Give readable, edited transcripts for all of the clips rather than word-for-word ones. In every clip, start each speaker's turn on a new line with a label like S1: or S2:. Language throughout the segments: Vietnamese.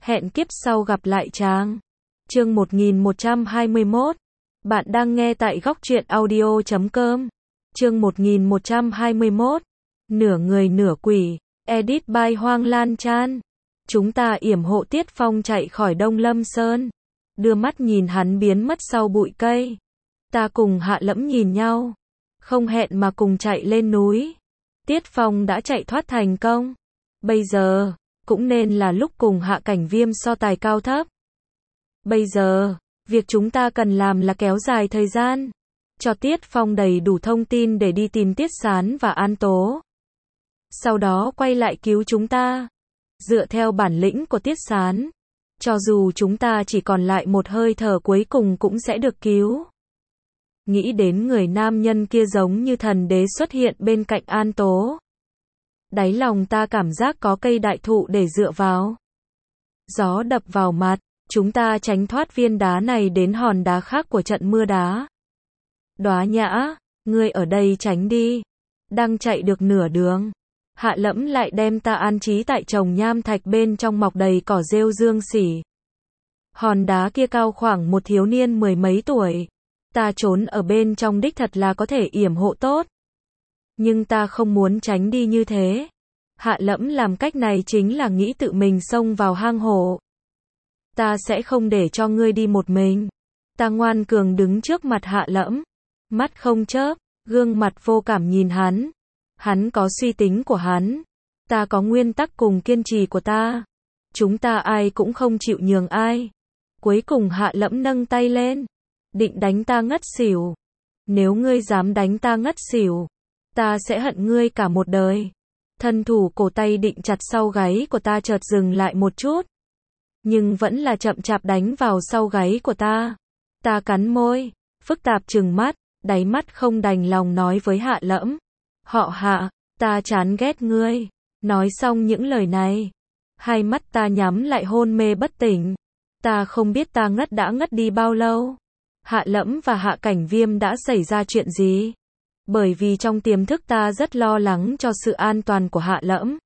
S1: Hẹn kiếp sau gặp lại chàng. Chương 1121. Bạn đang nghe tại góc truyện audio.com. Chương 1121. Nửa người nửa quỷ. Edit by Hoang Lan Chan. Chúng ta yểm hộ Tiết Phong chạy khỏi Đông Lâm Sơn. Đưa mắt nhìn hắn biến mất sau bụi cây. Ta cùng Hạ Lẫm nhìn nhau. Không hẹn mà cùng chạy lên núi. Tiết Phong đã chạy thoát thành công. Bây giờ, cũng nên là lúc cùng Hạ Cảnh Viêm so tài cao thấp. Bây giờ, việc chúng ta cần làm là kéo dài thời gian. Cho Tiết Phong đầy đủ thông tin để đi tìm Tiết Sán và An Tố. Sau đó quay lại cứu chúng ta. Dựa theo bản lĩnh của Tiết Sán, cho dù chúng ta chỉ còn lại một hơi thở cuối cùng cũng sẽ được cứu. Nghĩ đến người nam nhân kia giống như thần đế xuất hiện bên cạnh An Tố. Đáy lòng ta cảm giác có cây đại thụ để dựa vào. Gió đập vào mặt, chúng ta tránh thoát viên đá này đến hòn đá khác của trận mưa đá. Đóa Nhã, ngươi ở đây tránh đi. Đang chạy được nửa đường, Hạ Lẫm lại đem ta an trí tại chồng nham thạch bên trong mọc đầy cỏ rêu dương xỉ. Hòn đá kia cao khoảng một thiếu niên mười mấy tuổi. Ta trốn ở bên trong đích thật là có thể yểm hộ tốt. Nhưng ta không muốn tránh đi như thế. Hạ Lẫm làm cách này chính là nghĩ tự mình xông vào hang hổ. Ta sẽ không để cho ngươi đi một mình. Ta ngoan cường đứng trước mặt Hạ Lẫm. Mắt không chớp, gương mặt vô cảm nhìn hắn. Hắn có suy tính của hắn. Ta có nguyên tắc cùng kiên trì của ta. Chúng ta ai cũng không chịu nhường ai. Cuối cùng Hạ Lẫm nâng tay lên. Định đánh ta ngất xỉu. Nếu ngươi dám đánh ta ngất xỉu, ta sẽ hận ngươi cả một đời. Thân thủ cổ tay định chặt sau gáy của ta chợt dừng lại một chút. Nhưng vẫn là chậm chạp đánh vào sau gáy của ta. Ta cắn môi, phức tạp trừng mắt, đáy mắt không đành lòng nói với Hạ Lẫm. Họ Hạ, ta chán ghét ngươi. Nói xong những lời này, hai mắt ta nhắm lại hôn mê bất tỉnh. Ta không biết ta đã ngất đi bao lâu. Hạ Lẫm và Hạ Cảnh Viêm đã xảy ra chuyện gì? Bởi vì trong tiềm thức ta rất lo lắng cho sự an toàn của Hạ Lẫm.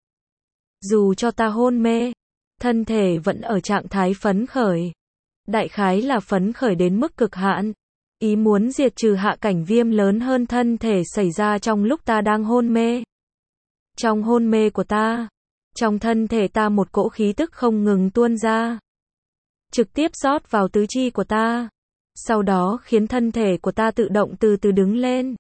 S1: Dù cho ta hôn mê, thân thể vẫn ở trạng thái phấn khởi. Đại khái là phấn khởi đến mức cực hạn. Ý muốn diệt trừ Hạ Cảnh Viêm lớn hơn thân thể xảy ra trong lúc ta đang hôn mê. Trong hôn mê của ta, trong thân thể ta một cỗ khí tức không ngừng tuôn ra. Trực tiếp rót vào tứ chi của ta. Sau đó khiến thân thể của ta tự động từ từ đứng lên.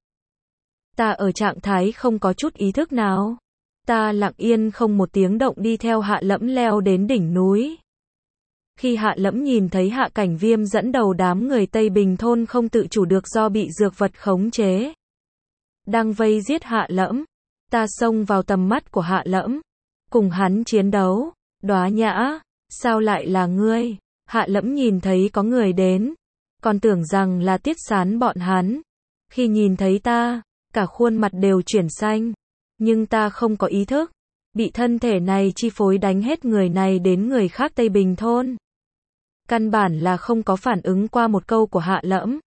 S1: Ta ở trạng thái không có chút ý thức nào. Ta lặng yên không một tiếng động đi theo Hạ Lẫm leo đến đỉnh núi. Khi Hạ Lẫm nhìn thấy Hạ Cảnh Viêm dẫn đầu đám người Tây Bình thôn không tự chủ được do bị dược vật khống chế, đang vây giết Hạ Lẫm, ta xông vào tầm mắt của Hạ Lẫm, cùng hắn chiến đấu. Đóa Nhã, sao lại là ngươi? Hạ Lẫm nhìn thấy có người đến, còn tưởng rằng là Tiết Sán bọn hắn. Khi nhìn thấy ta, cả khuôn mặt đều chuyển xanh. Nhưng ta không có ý thức, bị thân thể này chi phối đánh hết người này đến người khác Tây Bình thôn. Căn bản là không có phản ứng qua một câu của Hạ Lẫm.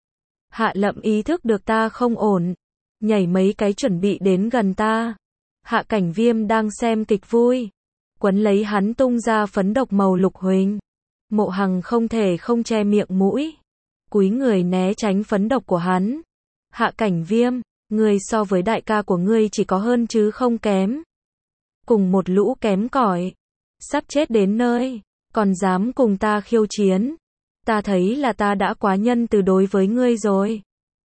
S1: Hạ Lẫm ý thức được ta không ổn, nhảy mấy cái chuẩn bị đến gần ta. Hạ Cảnh Viêm đang xem kịch vui, quấn lấy hắn tung ra phấn độc màu lục huỳnh. Mộ Hằng không thể không che miệng mũi, cúi người né tránh phấn độc của hắn. Hạ Cảnh Viêm, ngươi so với đại ca của ngươi chỉ có hơn chứ không kém. Cùng một lũ kém cỏi, sắp chết đến nơi, còn dám cùng ta khiêu chiến. Ta thấy là ta đã quá nhân từ đối với ngươi rồi.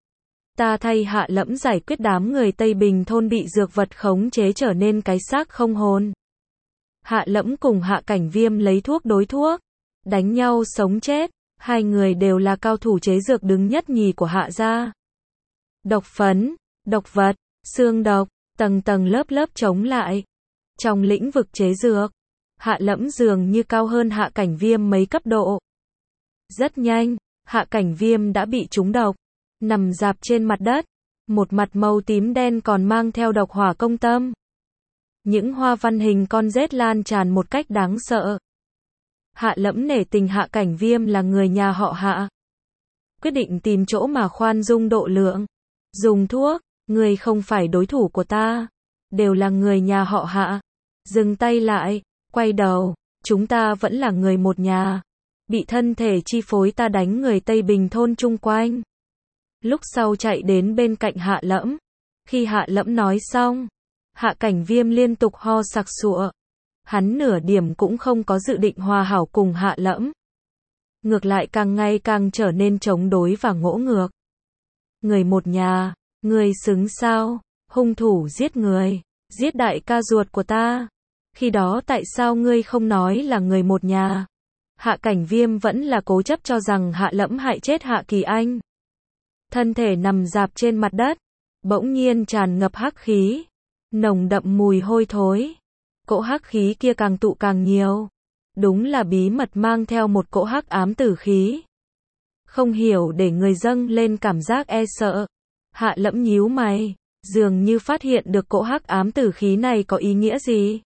S1: Ta thay Hạ Lẫm giải quyết đám người Tây Bình thôn bị dược vật khống chế trở nên cái xác không hồn. Hạ Lẫm cùng Hạ Cảnh Viêm lấy thuốc đối thuốc, đánh nhau sống chết. Hai người đều là cao thủ chế dược đứng nhất nhì của Hạ gia. Độc phấn, độc vật, xương độc, tầng tầng lớp lớp chống lại. Trong lĩnh vực chế dược, Hạ Lẫm dường như cao hơn Hạ Cảnh Viêm mấy cấp độ. Rất nhanh, Hạ Cảnh Viêm đã bị trúng độc, nằm rạp trên mặt đất, một mặt màu tím đen còn mang theo độc hỏa công tâm. Những hoa văn hình con rết lan tràn một cách đáng sợ. Hạ Lẫm nể tình Hạ Cảnh Viêm là người nhà họ Hạ, quyết định tìm chỗ mà khoan dung độ lượng. Dùng thuốc, ngươi không phải đối thủ của ta, đều là người nhà họ Hạ. Dừng tay lại, quay đầu, chúng ta vẫn là người một nhà. Bị thân thể chi phối ta đánh người Tây Bình thôn chung quanh. Lúc sau chạy đến bên cạnh Hạ Lẫm. Khi Hạ Lẫm nói xong, Hạ Cảnh Viêm liên tục ho sặc sụa. Hắn nửa điểm cũng không có dự định hòa hảo cùng Hạ Lẫm. Ngược lại càng ngày càng trở nên chống đối và ngỗ ngược. Người một nhà, người xứng sao? Hung thủ giết người, giết đại ca ruột của ta. Khi đó tại sao ngươi không nói là người một nhà? Hạ Cảnh Viêm vẫn là cố chấp cho rằng Hạ Lẫm hại chết Hạ Kỳ Anh. Thân thể nằm rạp trên mặt đất, bỗng nhiên tràn ngập hắc khí, nồng đậm mùi hôi thối. Cỗ hắc khí kia càng tụ càng nhiều. Đúng là bí mật mang theo một cỗ hắc ám tử khí. Không hiểu để người dâng lên cảm giác e sợ. Hạ Lẫm nhíu mày, dường như phát hiện được cỗ hắc ám tử khí này có ý nghĩa gì.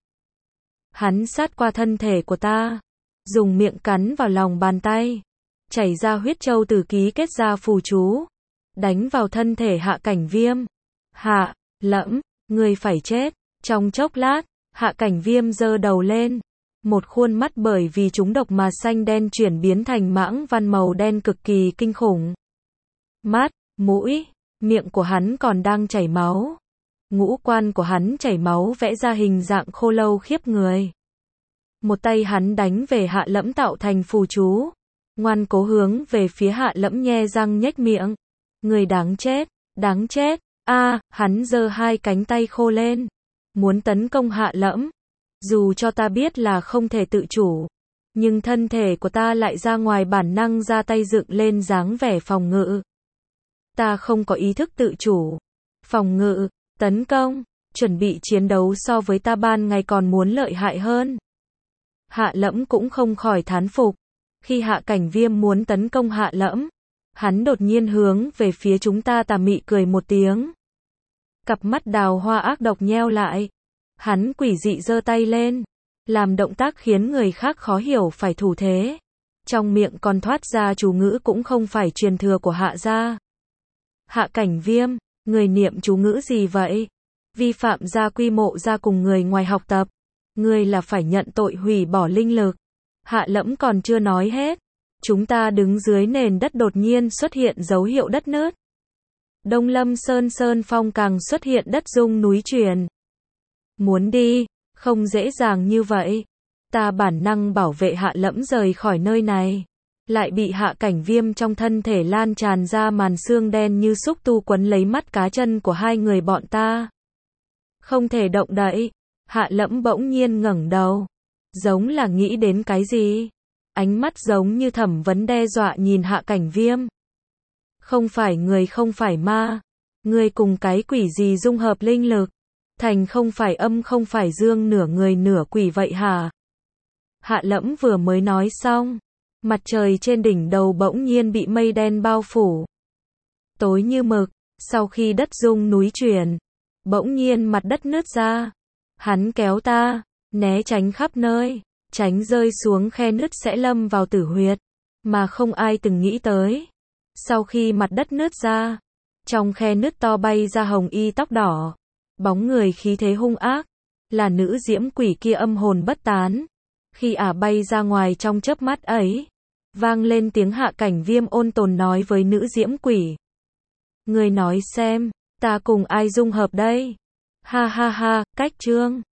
S1: Hắn sát qua thân thể của ta, dùng miệng cắn vào lòng bàn tay, chảy ra huyết châu tử ký kết ra phù chú, đánh vào thân thể Hạ Cảnh Viêm. Hạ Lẫm, ngươi phải chết. Trong chốc lát, Hạ Cảnh Viêm giơ đầu lên, một khuôn mắt bởi vì trúng độc mà xanh đen chuyển biến thành mãng văn màu đen cực kỳ kinh khủng. Mắt, mũi, miệng của hắn còn đang chảy máu. Ngũ quan của hắn chảy máu vẽ ra hình dạng khô lâu khiếp người. Một tay hắn đánh về Hạ Lẫm tạo thành phù chú, ngoan cố hướng về phía Hạ Lẫm nhe răng nhếch miệng. Người đáng chết, đáng chết. Hắn giơ hai cánh tay khô lên, muốn tấn công Hạ Lẫm. Dù cho ta biết là không thể tự chủ, nhưng thân thể của ta lại ra ngoài bản năng ra tay dựng lên dáng vẻ phòng ngự. Ta không có ý thức tự chủ. Phòng ngự, tấn công, chuẩn bị chiến đấu so với ta ban ngày còn muốn lợi hại hơn. Hạ Lẫm cũng không khỏi thán phục. Khi Hạ Cảnh Viêm muốn tấn công Hạ Lẫm, hắn đột nhiên hướng về phía chúng ta tà mị cười một tiếng. Cặp mắt đào hoa ác độc nheo lại. Hắn quỷ dị giơ tay lên, làm động tác khiến người khác khó hiểu phải thủ thế. Trong miệng còn thoát ra chú ngữ cũng không phải truyền thừa của Hạ gia. Hạ Cảnh Viêm, người niệm chú ngữ gì vậy? Vi phạm gia quy mộ gia cùng người ngoài học tập. Ngươi là phải nhận tội hủy bỏ linh lực. Hạ Lẫm còn chưa nói hết. Chúng ta đứng dưới nền đất đột nhiên xuất hiện dấu hiệu đất nứt. Đông Lâm Sơn phong càng xuất hiện đất rung núi chuyển. Muốn đi, không dễ dàng như vậy. Ta bản năng bảo vệ Hạ Lẫm rời khỏi nơi này. Lại bị Hạ Cảnh Viêm trong thân thể lan tràn ra màn xương đen như xúc tu quấn lấy mắt cá chân của hai người bọn ta. Không thể động đậy. Hạ Lẫm bỗng nhiên ngẩng đầu. Giống là nghĩ đến cái gì. Ánh mắt giống như thẩm vấn đe dọa nhìn Hạ Cảnh Viêm. Không phải người không phải ma. Ngươi cùng cái quỷ gì dung hợp linh lực. Thành không phải âm không phải dương nửa người nửa quỷ vậy hả? Hạ Lẫm vừa mới nói xong. Mặt trời trên đỉnh đầu bỗng nhiên bị mây đen bao phủ. Tối như mực. Sau khi đất rung núi chuyển, bỗng nhiên mặt đất nứt ra. Hắn kéo ta, né tránh khắp nơi, tránh rơi xuống khe nứt sẽ lâm vào tử huyệt, mà không ai từng nghĩ tới. Sau khi mặt đất nứt ra, trong khe nứt to bay ra hồng y tóc đỏ, bóng người khí thế hung ác, là nữ diễm quỷ kia âm hồn bất tán. Khi bay ra ngoài trong chớp mắt ấy, vang lên tiếng Hạ Cảnh Viêm ôn tồn nói với nữ diễm quỷ. Người nói xem, ta cùng ai dung hợp đây? Ha ha ha, cách chương.